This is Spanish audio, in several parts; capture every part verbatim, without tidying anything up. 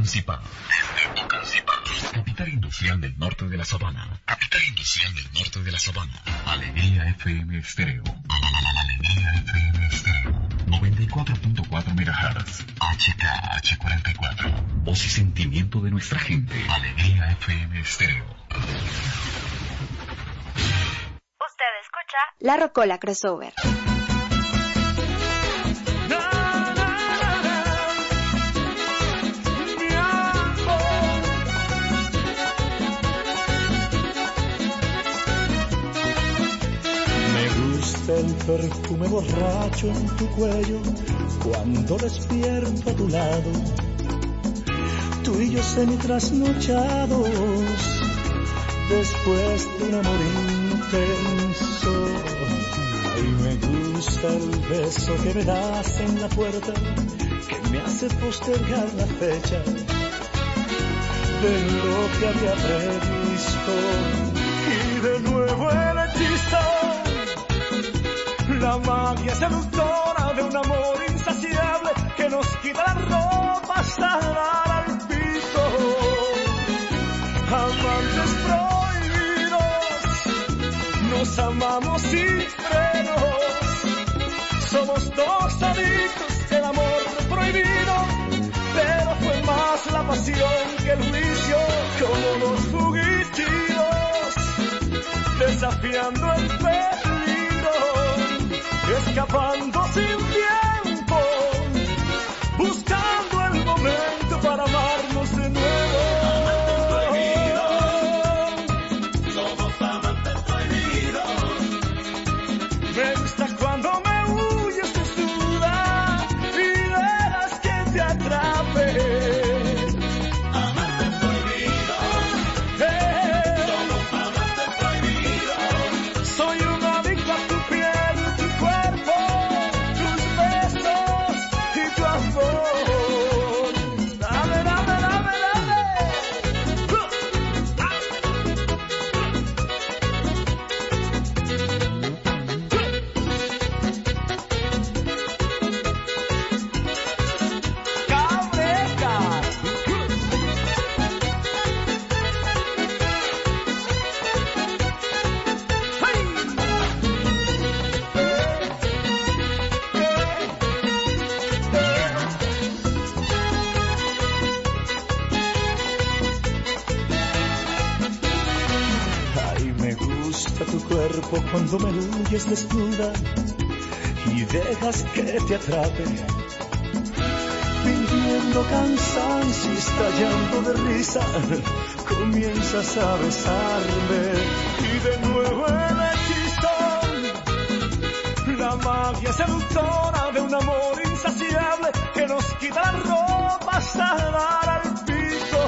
Ocancipá. Desde Ocancipá, capital industrial del norte de la Sabana. Capital industrial del norte de la Sabana. Alegría F M Estéreo. Alegría F M Estéreo. noventa y cuatro punto cuatro megahertz. H K H cuarenta y cuatro. Voz y sentimiento de nuestra gente. Alegría F M Estéreo. Usted escucha La Rocola Crossover. El perfume borracho en tu cuello cuando despierto a tu lado, tú y yo semi-trasnochados después de un amor intenso. Ay, me gusta el beso que me das en la puerta, que me hace postergar la fecha de lo que había previsto. Y de nuevo el hechizo, la magia seductora de un amor insaciable que nos quita la ropa hasta dar al piso. Amantes prohibidos, nos amamos sin frenos. Somos dos adictos del amor prohibido, pero fue más la pasión que el juicio, como dos fugitivos desafiando el peligro, escapando sin tiempo, buscando el momento para amarnos de nuevo. Amantes prohibidos, somos amantes prohibidos. Me gusta cuando me huyes desnuda y dejas que te atrape. Amantes prohibidos, eh, somos amantes prohibidos. Soy un adicto a tu piel, tu cuerpo, tus besos y tu amor. Dame, dame, dame, dame. Cabreca. Ay, me gusta tu cuerpo cuando me huyes desnuda y dejas que te atrape, fingiendo cansancio y estallando de risa, comienzas a besarme y de nuevo el hechizo, la magia seductora de un amor insaciable que nos quita la ropa hasta dar al piso.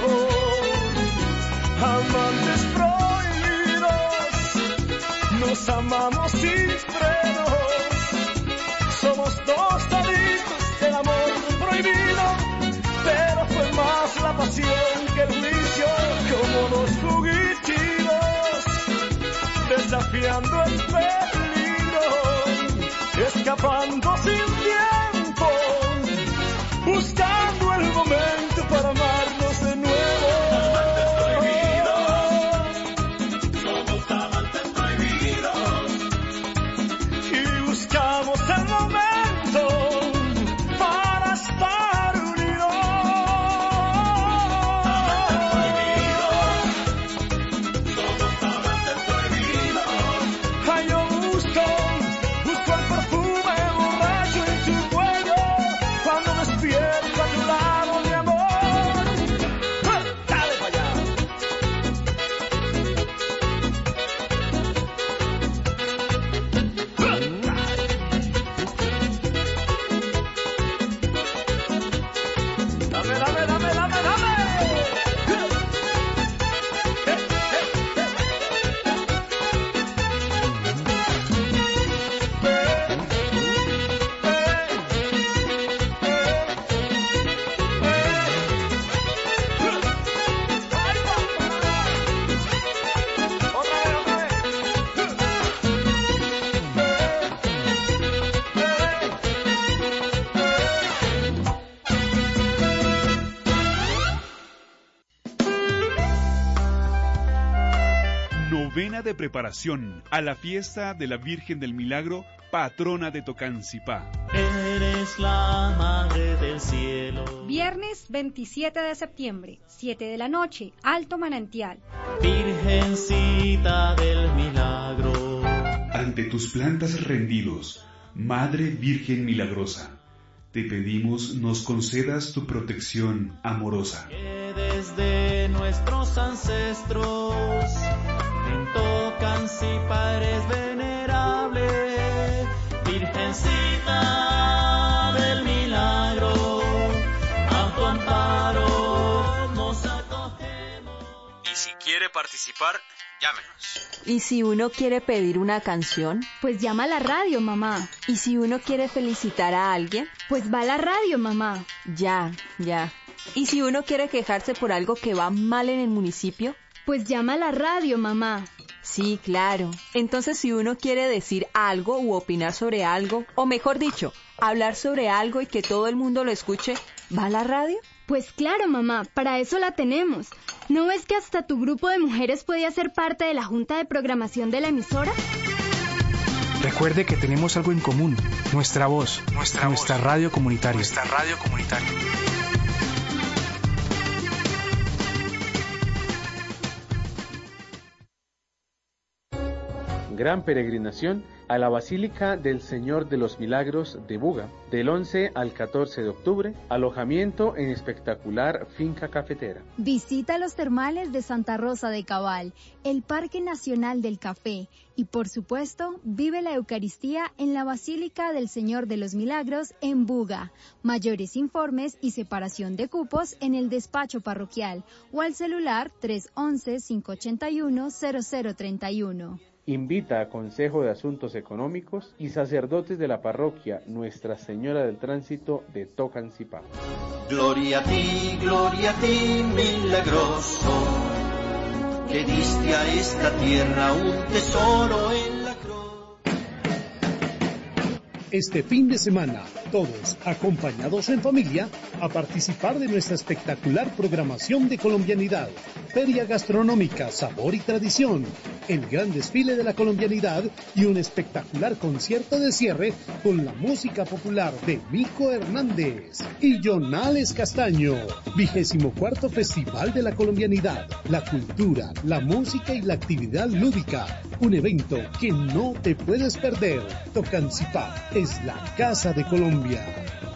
Amantes prohibidos, nos amamos sin frenos. Somos dos adictos del amor prohibido, pero fue más la pasión que el juicio, como dos fugitivos desafiando el peligro, escapando sin tiempo, buscando el momento para amarnos de nuevo. Somos amantes prohibidos y buscamos el momento para estar unidos. Amantes prohibidos, somos amantes prohibidos. Ay, yo busco, busco el perfume borracho y novena de preparación a la fiesta de la Virgen del Milagro, patrona de Tocancipá. Eres la madre del cielo. Viernes veintisiete de septiembre, siete de la noche, Alto Manantial. Virgencita del Milagro. Ante tus plantas rendidos, Madre Virgen Milagrosa, te pedimos nos concedas tu protección amorosa. Que desde nuestros ancestros en Tocancipá eres venerable, Virgencita del Milagro, a tu amparo nos acogemos. Y si quiere participar, llámenos. ¿Y si uno quiere pedir una canción? Pues llama a la radio, mamá. ¿Y si uno quiere felicitar a alguien? Pues va a la radio, mamá. Ya, ya. ¿Y si uno quiere quejarse por algo que va mal en el municipio? Pues llama a la radio, mamá. Sí, claro. Entonces, si uno quiere decir algo u opinar sobre algo, o mejor dicho, hablar sobre algo y que todo el mundo lo escuche, ¿va a la radio? Pues claro, mamá, para eso la tenemos. ¿No ves que hasta tu grupo de mujeres podía ser parte de la junta de programación de la emisora? Recuerde que tenemos algo en común, nuestra voz, nuestra, nuestra voz, radio comunitaria. Nuestra radio comunitaria. Gran peregrinación a la Basílica del Señor de los Milagros de Buga, del once al catorce de octubre, alojamiento en espectacular finca cafetera. Visita los termales de Santa Rosa de Cabal, el Parque Nacional del Café y, por supuesto, vive la Eucaristía en la Basílica del Señor de los Milagros en Buga. Mayores informes y separación de cupos en el despacho parroquial o al celular tres once, cinco ochenta y uno, cero cero treinta y uno. Invita a Consejo de Asuntos Económicos y sacerdotes de la parroquia Nuestra Señora del Tránsito de Tocancipá. Gloria a ti, gloria a ti, milagroso, que diste a esta tierra un tesoro en la cruz. Este fin de semana, todos acompañados en familia a participar de nuestra espectacular programación de colombianidad, feria gastronómica, sabor y tradición, el gran desfile de la colombianidad y un espectacular concierto de cierre con la música popular de Mico Hernández y Jonales Castaño. Vigésimo cuarto Festival de la Colombianidad, la cultura, la música y la actividad lúdica. Un evento que no te puedes perder. Tocancipá es la Casa de Colombia.